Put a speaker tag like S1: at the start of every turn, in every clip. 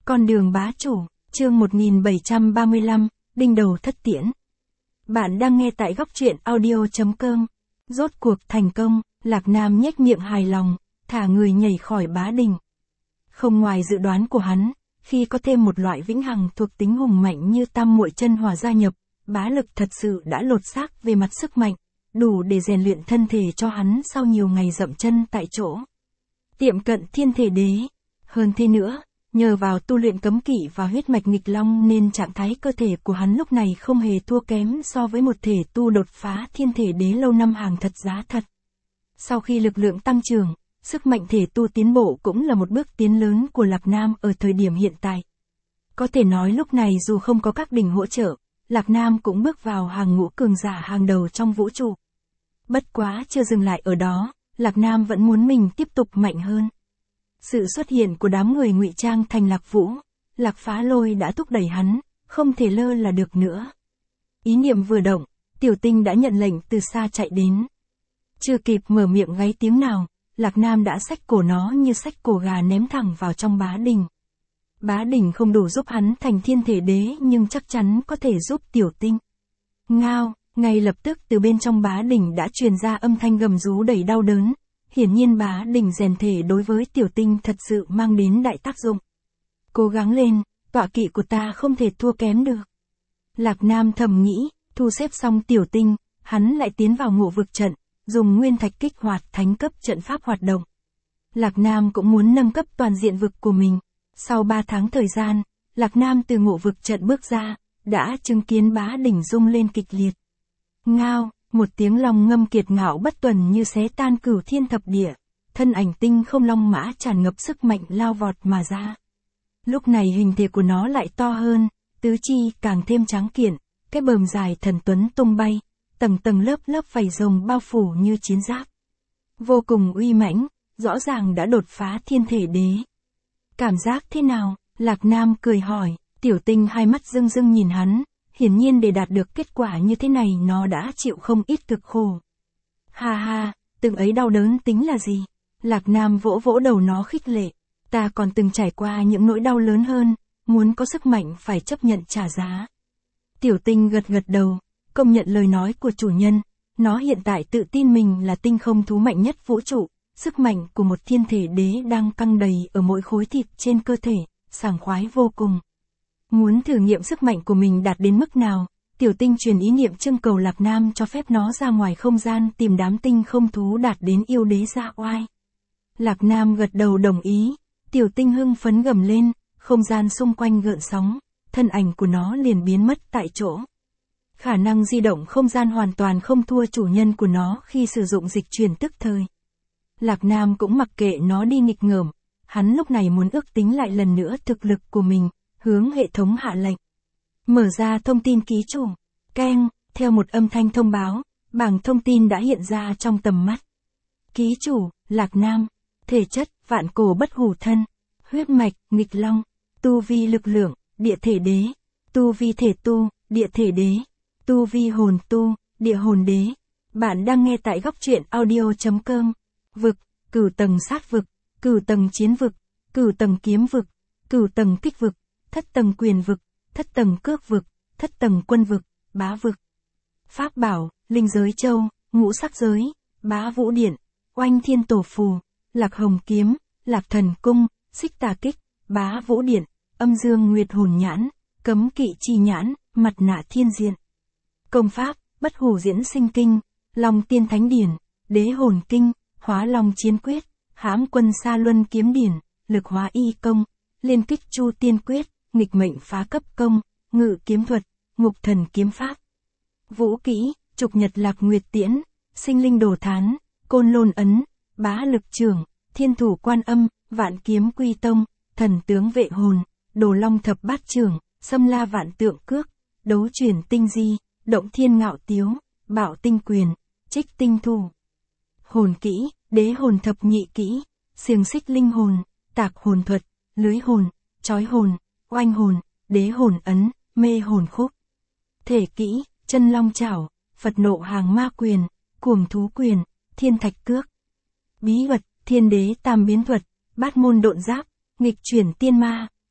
S1: Con đường bá chủ, chương 1735, đinh đầu thất tiễn. Bạn đang nghe tại góc truyện audio.com. Rốt cuộc thành công, Lạc Nam nhếch miệng hài lòng, thả người nhảy khỏi bá đỉnh. Không ngoài dự đoán của hắn, khi có thêm một loại vĩnh hằng thuộc tính hùng mạnh như tam muội chân hỏa gia nhập, bá lực thật sự đã lột xác về mặt sức mạnh, đủ để rèn luyện thân thể cho hắn sau nhiều ngày dậm chân tại chỗ. Tiệm cận thiên thể đế. Hơn thế nữa, nhờ vào tu luyện cấm kỵ và huyết mạch nghịch long nên trạng thái cơ thể của hắn lúc này không hề thua kém so với một thể tu đột phá thiên thể đế lâu năm hàng thật giá thật. Sau khi lực lượng tăng trưởng, sức mạnh thể tu tiến bộ cũng là một bước tiến lớn của Lạc Nam ở thời điểm hiện tại. Có thể nói lúc này dù không có các đỉnh hỗ trợ, Lạc Nam cũng bước vào hàng ngũ cường giả hàng đầu trong vũ trụ. Bất quá chưa dừng lại ở đó, Lạc Nam vẫn muốn mình tiếp tục mạnh hơn. Sự xuất hiện của đám người ngụy trang thành Lạc Vũ, Lạc Phá Lôi đã thúc đẩy hắn, không thể lơ là được nữa. Ý niệm vừa động, Tiểu Tinh đã nhận lệnh từ xa chạy đến. Chưa kịp mở miệng gáy tiếng nào, Lạc Nam đã xách cổ nó như xách cổ gà ném thẳng vào trong bá đỉnh. Bá đỉnh không đủ giúp hắn thành thiên thể đế nhưng chắc chắn có thể giúp Tiểu Tinh. Ngao, ngay lập tức từ bên trong bá đỉnh đã truyền ra âm thanh gầm rú đầy đau đớn. Hiển nhiên bá đỉnh rèn thể đối với Tiểu Tinh thật sự mang đến đại tác dụng. Cố gắng lên, tọa kỵ của ta không thể thua kém được. Lạc Nam thầm nghĩ, thu xếp xong Tiểu Tinh, hắn lại tiến vào ngộ vực trận, dùng nguyên thạch kích hoạt thánh cấp trận pháp hoạt động. Lạc Nam cũng muốn nâng cấp toàn diện vực của mình. Sau 3 tháng thời gian, Lạc Nam từ ngộ vực trận bước ra, đã chứng kiến bá đỉnh rung lên kịch liệt. Ngao, một tiếng long ngâm kiệt ngạo bất tuần như xé tan cửu thiên thập địa, thân ảnh tinh không long mã tràn ngập sức mạnh lao vọt mà ra. Lúc này hình thể của nó lại to hơn, tứ chi càng thêm tráng kiện, cái bờm dài thần tuấn tung bay, tầng tầng lớp lớp vảy rồng bao phủ như chiến giáp. Vô cùng uy mãnh, rõ ràng đã đột phá thiên thể đế. Cảm giác thế nào? Lạc Nam cười hỏi. Tiểu Tinh hai mắt rưng rưng nhìn hắn, hiển nhiên để đạt được kết quả như thế này nó đã chịu không ít cực khổ. Ha ha, từng ấy đau đớn tính là gì? Lạc Nam vỗ vỗ đầu nó khích lệ. Ta còn từng trải qua những nỗi đau lớn hơn, muốn có sức mạnh phải chấp nhận trả giá. Tiểu Tinh gật gật đầu, công nhận lời nói của chủ nhân. Nó hiện tại tự tin mình là tinh không thú mạnh nhất vũ trụ. Sức mạnh của một thiên thể đế đang căng đầy ở mỗi khối thịt trên cơ thể, sảng khoái vô cùng. Muốn thử nghiệm sức mạnh của mình đạt đến mức nào, Tiểu Tinh truyền ý niệm trưng cầu Lạc Nam cho phép nó ra ngoài không gian tìm đám tinh không thú đạt đến yêu đế dạ oai. Lạc Nam gật đầu đồng ý, Tiểu Tinh hưng phấn gầm lên, không gian xung quanh gợn sóng, thân ảnh của nó liền biến mất tại chỗ. Khả năng di động không gian hoàn toàn không thua chủ nhân của nó khi sử dụng dịch chuyển tức thời. Lạc Nam cũng mặc kệ nó đi nghịch ngợm, hắn lúc này muốn ước tính lại lần nữa thực lực của mình, hướng hệ thống hạ lệnh. Mở ra thông tin ký chủ, keng, theo một âm thanh thông báo, bảng thông tin đã hiện ra trong tầm mắt. Ký chủ, Lạc Nam, thể chất, vạn cổ bất hủ thân, huyết mạch, nghịch long, tu vi lực lượng, địa thể đế, tu vi thể tu, địa thể đế, tu vi hồn tu, địa hồn đế. Bạn đang nghe tại góc truyện audio.com. Vực, cửu tầng sát vực, cửu tầng chiến vực, cửu tầng kiếm vực, cửu tầng kích vực, thất tầng quyền vực, thất tầng cước vực, thất tầng quân vực, bá vực. Pháp bảo, linh giới châu, ngũ sắc giới, bá vũ điện, oanh thiên tổ phù, lạc hồng kiếm, lạc thần cung, xích tà kích, bá vũ điện, âm dương nguyệt hồn nhãn, cấm kỵ chi nhãn, mặt nạ thiên diện. Công pháp, bất hủ diễn sinh kinh, long tiên thánh điển, đế hồn kinh, hóa long chiến quyết, hãm quân sa luân kiếm điển, lực hóa y công, liên kích chu tiên quyết, nghịch mệnh phá cấp công, ngự kiếm thuật, ngục thần kiếm pháp. Vũ kỹ, trục nhật lạc nguyệt tiễn, sinh linh đồ thán, côn lôn ấn, bá lực trưởng, thiên thủ quan âm, vạn kiếm quy tông, thần tướng vệ hồn, đồ long thập bát trưởng, xâm la vạn tượng cước, đấu chuyển tinh di, động thiên ngạo tiếu, bảo tinh quyền, trích tinh thủ. Hồn kỹ, đế hồn thập nhị kỹ, xiềng xích linh hồn, tạc hồn thuật, lưới hồn, trói hồn, oanh hồn, đế hồn ấn, mê hồn khúc. Thể kỹ, chân long chảo, Phật nộ hàng ma quyền, cuồng thú quyền, thiên thạch cước. Bí thuật, thiên đế tam biến thuật, bát môn độn giáp, nghịch chuyển tiên ma,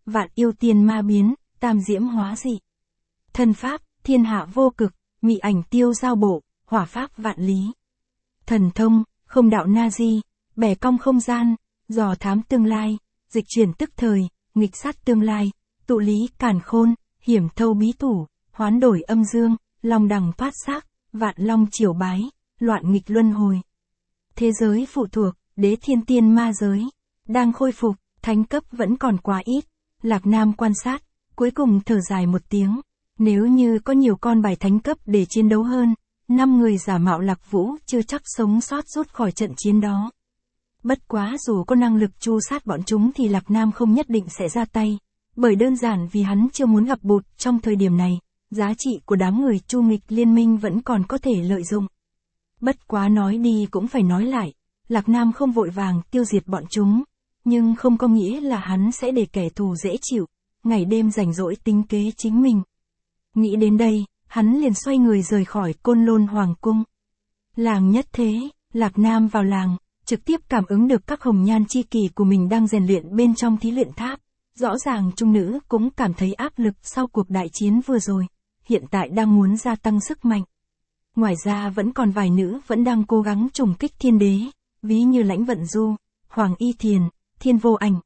S1: vạn yêu tiên ma biến, tam diễm hóa dị. Thân pháp, thiên hạ vô cực, mị ảnh tiêu giao bộ, hỏa pháp vạn lý. Thần thông, không đạo na di, bẻ cong không gian, dò thám tương lai, dịch chuyển tức thời, nghịch sát tương lai, tụ lý càn khôn, hiểm thâu bí tủ, hoán đổi âm dương, long đằng thoát xác, vạn long triều bái, loạn nghịch luân hồi. Thế giới phụ thuộc, đế thiên tiên ma giới, đang khôi phục, thánh cấp vẫn còn quá ít. Lạc Nam quan sát, cuối cùng thở dài một tiếng. Nếu như có nhiều con bài thánh cấp để chiến đấu hơn, 5 người giả mạo Lạc Vũ chưa chắc sống sót rút khỏi trận chiến đó. Bất quá dù có năng lực tru sát bọn chúng thì Lạc Nam không nhất định sẽ ra tay, bởi đơn giản vì hắn chưa muốn gặp bụt trong thời điểm này, giá trị của đám người Chu nghịch liên minh vẫn còn có thể lợi dụng. Bất quá nói đi cũng phải nói lại, Lạc Nam không vội vàng tiêu diệt bọn chúng, nhưng không có nghĩa là hắn sẽ để kẻ thù dễ chịu, ngày đêm rảnh rỗi tính kế chính mình. Nghĩ đến đây, hắn liền xoay người rời khỏi Côn Lôn Hoàng Cung. Làng Nhất Thế, Lạc Nam vào làng, trực tiếp cảm ứng được các hồng nhan chi kỷ của mình đang rèn luyện bên trong thí luyện tháp. Rõ ràng trung nữ cũng cảm thấy áp lực sau cuộc đại chiến vừa rồi, hiện tại đang muốn gia tăng sức mạnh. Ngoài ra vẫn còn vài nữ vẫn đang cố gắng trùng kích thiên đế, ví như Lãnh Vận Du, Hoàng Y Thiền, Thiên Vô Ảnh.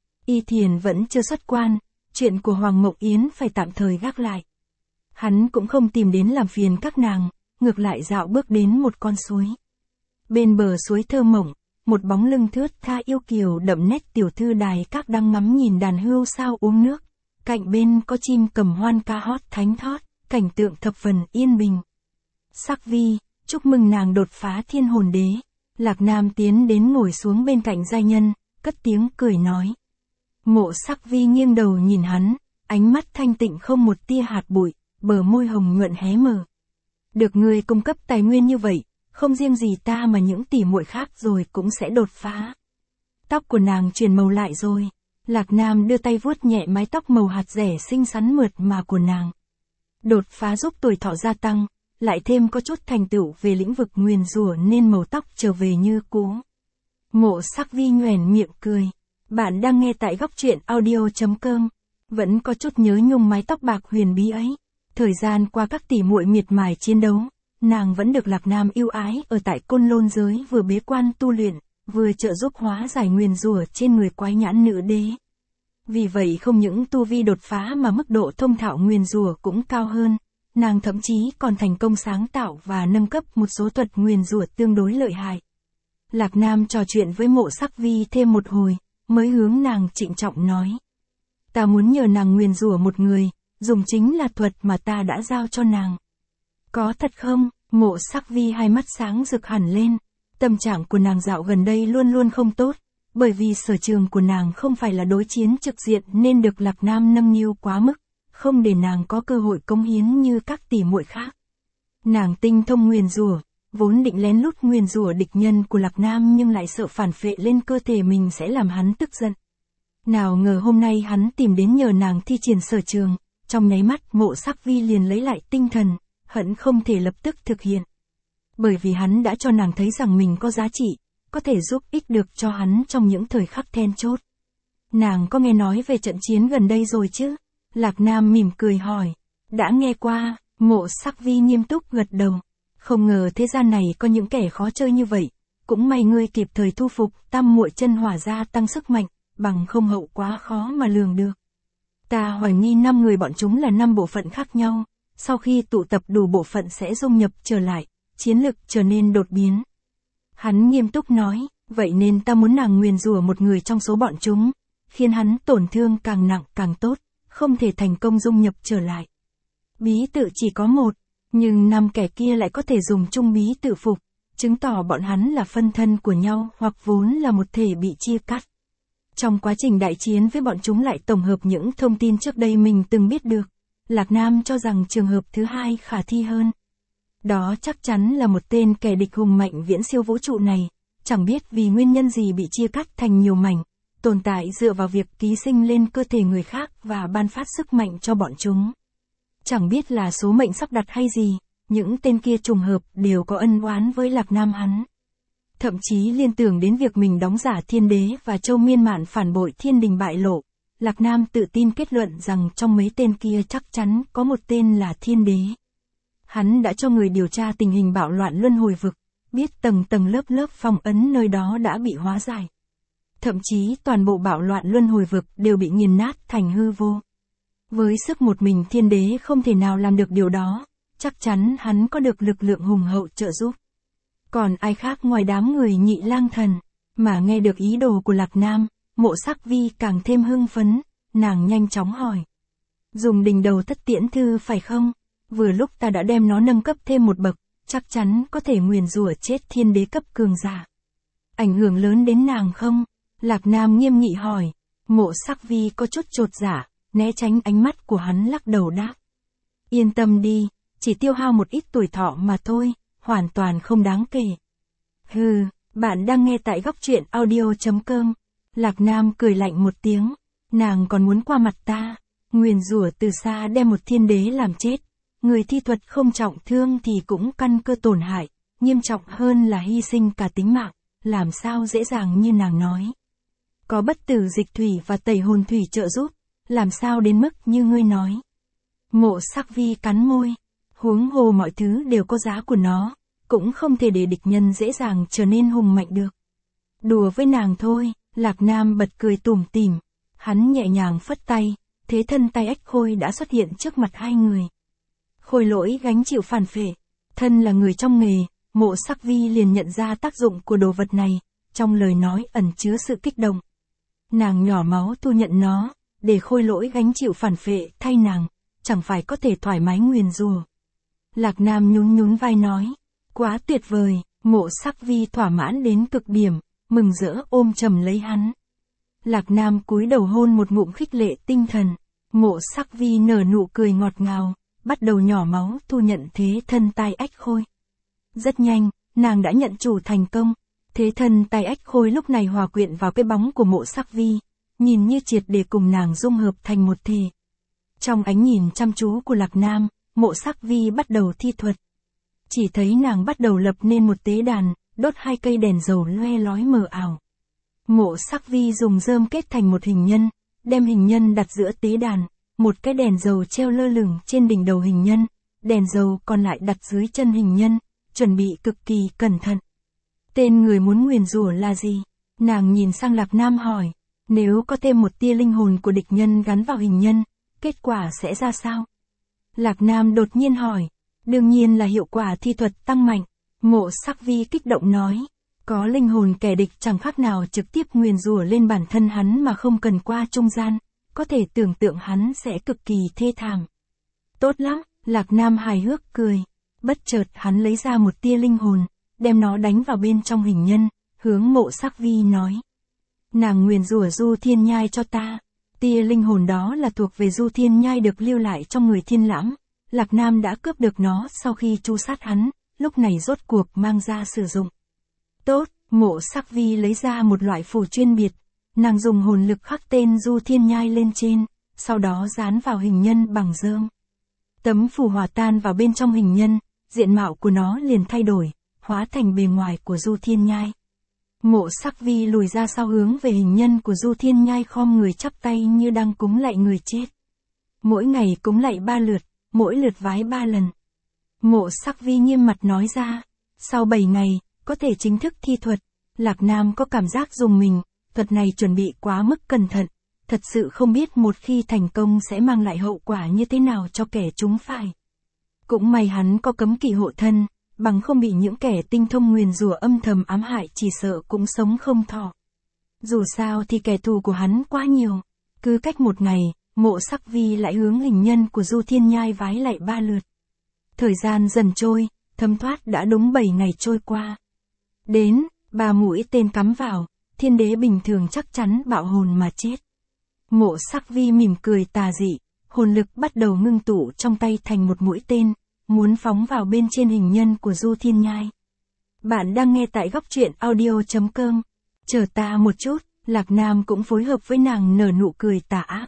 S1: Y Thiền vẫn chưa xuất quan, chuyện của Hoàng Mộng Yến phải tạm thời gác lại. Hắn cũng không tìm đến làm phiền các nàng, ngược lại dạo bước đến một con suối. Bên bờ suối thơ mộng, một bóng lưng thướt tha yêu kiều đậm nét tiểu thư đài các đang ngắm nhìn đàn hươu sao uống nước. Cạnh bên có chim cầm hoan ca hót thánh thót, cảnh tượng thập phần yên bình. Sắc Vi, chúc mừng nàng đột phá thiên hồn đế. Lạc Nam tiến đến ngồi xuống bên cạnh giai nhân, cất tiếng cười nói. Mộ Sắc Vi nghiêng đầu nhìn hắn, ánh mắt thanh tịnh không một tia hạt bụi, bờ môi hồng nhuận hé mở. Được người cung cấp tài nguyên như vậy, không riêng gì ta mà những tỷ muội khác rồi cũng sẽ đột phá. Tóc của nàng chuyển màu lại rồi. Lạc Nam đưa tay vuốt nhẹ mái tóc màu hạt rẻ xinh xắn mượt mà của nàng. Đột phá giúp tuổi thọ gia tăng, lại thêm có chút thành tựu về lĩnh vực nguyền rủa nên màu tóc trở về như cũ. Mộ Sắc Vi nhoẻn miệng cười. Bạn đang nghe tại góc truyện audio.com. Vẫn có chút nhớ nhung mái tóc bạc huyền bí ấy. Thời gian qua các tỷ muội miệt mài chiến đấu, nàng vẫn được Lạc Nam yêu ái ở tại Côn Lôn giới, vừa bế quan tu luyện, vừa trợ giúp hóa giải nguyền rủa trên người quái nhãn nữ đế. Vì vậy không những tu vi đột phá mà mức độ thông thạo nguyền rủa cũng cao hơn, nàng thậm chí còn thành công sáng tạo và nâng cấp một số thuật nguyền rủa tương đối lợi hại. Lạc Nam trò chuyện với Mộ Sắc Vi thêm một hồi, mới hướng nàng trịnh trọng nói. Ta muốn nhờ nàng nguyền rủa một người, dùng chính là thuật mà ta đã giao cho nàng. Có thật không? Mộ Sắc Vi hai mắt sáng rực hẳn lên. Tâm trạng của nàng dạo gần đây luôn luôn không tốt, bởi vì sở trường của nàng không phải là đối chiến trực diện nên được Lạc Nam nâng niu quá mức, không để nàng có cơ hội cống hiến như các tỷ muội khác. Nàng tinh thông nguyền rủa, vốn định lén lút nguyền rủa địch nhân của Lạc Nam nhưng lại sợ phản phệ lên cơ thể mình sẽ làm hắn tức giận. Nào ngờ hôm nay hắn tìm đến nhờ nàng thi triển sở trường, trong nháy mắt Mộ Sắc Vi liền lấy lại tinh thần, hận không thể lập tức thực hiện. Bởi vì hắn đã cho nàng thấy rằng mình có giá trị, có thể giúp ích được cho hắn trong những thời khắc then chốt. Nàng có nghe nói về trận chiến gần đây rồi chứ? Lạc Nam mỉm cười hỏi. Đã nghe qua. Mộ Sắc Vi nghiêm túc gật đầu. Không ngờ thế gian này có những kẻ khó chơi như vậy, cũng may ngươi kịp thời thu phục Tam Muội Chân Hỏa gia tăng sức mạnh, bằng không hậu quá khó mà lường được. Ta hoài nghi 5 người bọn chúng là 5 bộ phận khác nhau, sau khi tụ tập đủ bộ phận sẽ dung nhập trở lại, chiến lực trở nên đột biến. Hắn nghiêm túc nói, vậy nên ta muốn nàng nguyền rủa một người trong số bọn chúng, khiến hắn tổn thương càng nặng càng tốt, không thể thành công dung nhập trở lại. Bí tự chỉ có một, nhưng 5 kẻ kia lại có thể dùng chung bí tự phục, chứng tỏ bọn hắn là phân thân của nhau hoặc vốn là một thể bị chia cắt. Trong quá trình đại chiến với bọn chúng lại tổng hợp những thông tin trước đây mình từng biết được, Lạc Nam cho rằng trường hợp thứ hai khả thi hơn. Đó chắc chắn là một tên kẻ địch hùng mạnh viễn siêu vũ trụ này, chẳng biết vì nguyên nhân gì bị chia cắt thành nhiều mảnh, tồn tại dựa vào việc ký sinh lên cơ thể người khác và ban phát sức mạnh cho bọn chúng. Chẳng biết là số mệnh sắp đặt hay gì, những tên kia trùng hợp đều có ân oán với Lạc Nam hắn. Thậm chí liên tưởng đến việc mình đóng giả thiên đế và Châu Miên Mạn phản bội thiên đình bại lộ, Lạc Nam tự tin kết luận rằng trong mấy tên kia chắc chắn có một tên là Thiên Đế. Hắn đã cho người điều tra tình hình bạo loạn luân hồi vực, biết tầng tầng lớp lớp phong ấn nơi đó đã bị hóa giải. Thậm chí toàn bộ bạo loạn luân hồi vực đều bị nghiền nát thành hư vô. Với sức một mình Thiên Đế không thể nào làm được điều đó, chắc chắn hắn có được lực lượng hùng hậu trợ giúp. Còn ai khác ngoài đám người Nhị Lang Thần, mà nghe được ý đồ của Lạc Nam, Mộ Sắc Vi càng thêm hưng phấn, nàng nhanh chóng hỏi. Dùng đỉnh đầu thất tiễn thư phải không? Vừa lúc ta đã đem nó nâng cấp thêm một bậc, chắc chắn có thể nguyền rủa chết Thiên Đế cấp cường giả. Ảnh hưởng lớn đến nàng không? Lạc Nam nghiêm nghị hỏi. Mộ Sắc Vi có chút chột dạ, né tránh ánh mắt của hắn lắc đầu đáp. Yên tâm đi, chỉ tiêu hao một ít tuổi thọ mà thôi, hoàn toàn không đáng kể. Hừ, bạn đang nghe tại góc truyện audio.com. Lạc Nam cười lạnh một tiếng, nàng còn muốn qua mặt ta, nguyền rủa từ xa đem một Thiên Đế làm chết. Người thi thuật không trọng thương thì cũng căn cơ tổn hại, nghiêm trọng hơn là hy sinh cả tính mạng, làm sao dễ dàng như nàng nói. Có bất tử dịch thủy và tẩy hồn thủy trợ giúp, làm sao đến mức như ngươi nói. Mộ Sắc Vi cắn môi, huống hồ mọi thứ đều có giá của nó, cũng không thể để địch nhân dễ dàng trở nên hùng mạnh được. Đùa với nàng thôi, Lạc Nam bật cười tủm tỉm, hắn nhẹ nhàng phất tay, thế thân tay ách khôi đã xuất hiện trước mặt hai người. Khôi Lỗi gánh chịu phản phệ, thân là người trong nghề, Mộ Sắc Vi liền nhận ra tác dụng của đồ vật này, trong lời nói ẩn chứa sự kích động. Nàng nhỏ máu thu nhận nó, để Khôi Lỗi gánh chịu phản phệ thay nàng, chẳng phải có thể thoải mái nguyền rủa. Lạc Nam nhún nhún vai nói, quá tuyệt vời. Mộ Sắc Vi thỏa mãn đến cực điểm, mừng rỡ ôm chầm lấy hắn. Lạc Nam cúi đầu hôn một ngụm khích lệ tinh thần, Mộ Sắc Vi nở nụ cười ngọt ngào, bắt đầu nhỏ máu thu nhận thế thân tai ách khôi. Rất nhanh, nàng đã nhận chủ thành công, thế thân tai ách khôi lúc này hòa quyện vào cái bóng của Mộ Sắc Vi, nhìn như triệt để cùng nàng dung hợp thành một thể. Trong ánh nhìn chăm chú của Lạc Nam, Mộ Sắc Vi bắt đầu thi thuật. Chỉ thấy nàng bắt đầu lập nên một tế đàn, đốt 2 cây đèn dầu loe lói mờ ảo. Mộ Sắc Vi dùng rơm kết thành một hình nhân, đem hình nhân đặt giữa tế đàn, một cái đèn dầu treo lơ lửng trên đỉnh đầu hình nhân, đèn dầu còn lại đặt dưới chân hình nhân, chuẩn bị cực kỳ cẩn thận. Tên người muốn nguyền rủa là gì? Nàng nhìn sang Lạc Nam hỏi, nếu có thêm một tia linh hồn của địch nhân gắn vào hình nhân, kết quả sẽ ra sao? Lạc Nam đột nhiên hỏi, đương nhiên là hiệu quả thi thuật tăng mạnh. Mộ Sắc Vi kích động nói, có linh hồn kẻ địch chẳng khác nào trực tiếp nguyền rủa lên bản thân hắn mà không cần qua trung gian, có thể tưởng tượng hắn sẽ cực kỳ thê thảm. Tốt lắm, Lạc Nam hài hước cười, bất chợt hắn lấy ra một tia linh hồn, đem nó đánh vào bên trong hình nhân, hướng Mộ Sắc Vi nói. Nàng nguyền rủa Du Thiên Nhai cho ta. Tia linh hồn đó là thuộc về Du Thiên Nhai được lưu lại trong người Thiên Lãm, Lạc Nam đã cướp được nó sau khi tru sát hắn, lúc này rốt cuộc mang ra sử dụng. Tốt, Mộ Sắc Vi lấy ra một loại phù chuyên biệt, nàng dùng hồn lực khắc tên Du Thiên Nhai lên trên, sau đó dán vào hình nhân bằng rơm. Tấm phù hòa tan vào bên trong hình nhân, diện mạo của nó liền thay đổi, hóa thành bề ngoài của Du Thiên Nhai. Mộ Sắc Vi lùi ra sau hướng về hình nhân của Du Thiên Nhai khom người chắp tay như đang cúng lạy người chết. Mỗi ngày cúng lạy 3 lượt, mỗi lượt vái 3 lần. Mộ Sắc Vi nghiêm mặt nói ra, sau 7 ngày, có thể chính thức thi thuật. Lạc Nam có cảm giác dùng mình, thuật này chuẩn bị quá mức cẩn thận, thật sự không biết một khi thành công sẽ mang lại hậu quả như thế nào cho kẻ trúng phải. Cũng may hắn có cấm kỵ hộ thân, bằng không bị những kẻ tinh thông nguyền rủa âm thầm ám hại chỉ sợ cũng sống không thọ. Dù sao thì kẻ thù của hắn quá nhiều, cứ cách 1 ngày, Mộ Sắc Vi lại hướng hình nhân của Du Thiên Nhai vái lại 3 lượt. Thời gian dần trôi, thấm thoát đã đúng 7 ngày trôi qua. Đến, 3 mũi tên cắm vào, Thiên Đế bình thường chắc chắn bạo hồn mà chết. Mộ Sắc Vi mỉm cười tà dị, hồn lực bắt đầu ngưng tụ trong tay thành một mũi tên, muốn phóng vào bên trên hình nhân của Du Thiên Nhai. Bạn đang nghe tại góc truyện audio.com. Chờ ta một chút, Lạc Nam cũng phối hợp với nàng nở nụ cười tà ác.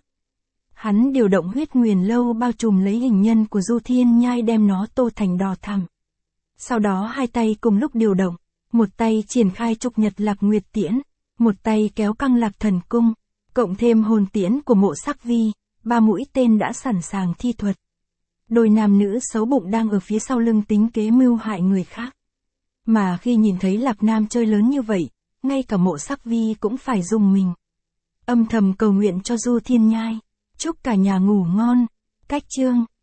S1: Hắn điều động huyết nguyền lâu bao trùm lấy hình nhân của Du Thiên Nhai đem nó tô thành đỏ thẳm. Sau đó hai tay cùng lúc điều động, một tay triển khai trục nhật lạc nguyệt tiễn, một tay kéo căng lạc thần cung, Cộng thêm hồn tiễn của Mộ Sắc Vi, 3 mũi tên đã sẵn sàng thi thuật. Đôi nam nữ xấu bụng đang ở phía sau lưng tính kế mưu hại người khác. Mà khi nhìn thấy Lạc Nam chơi lớn như vậy, ngay cả Mộ Sắc Vi cũng phải rùng mình. Âm thầm cầu nguyện cho Du Thiên Nhai, chúc cả nhà ngủ ngon. Cách chương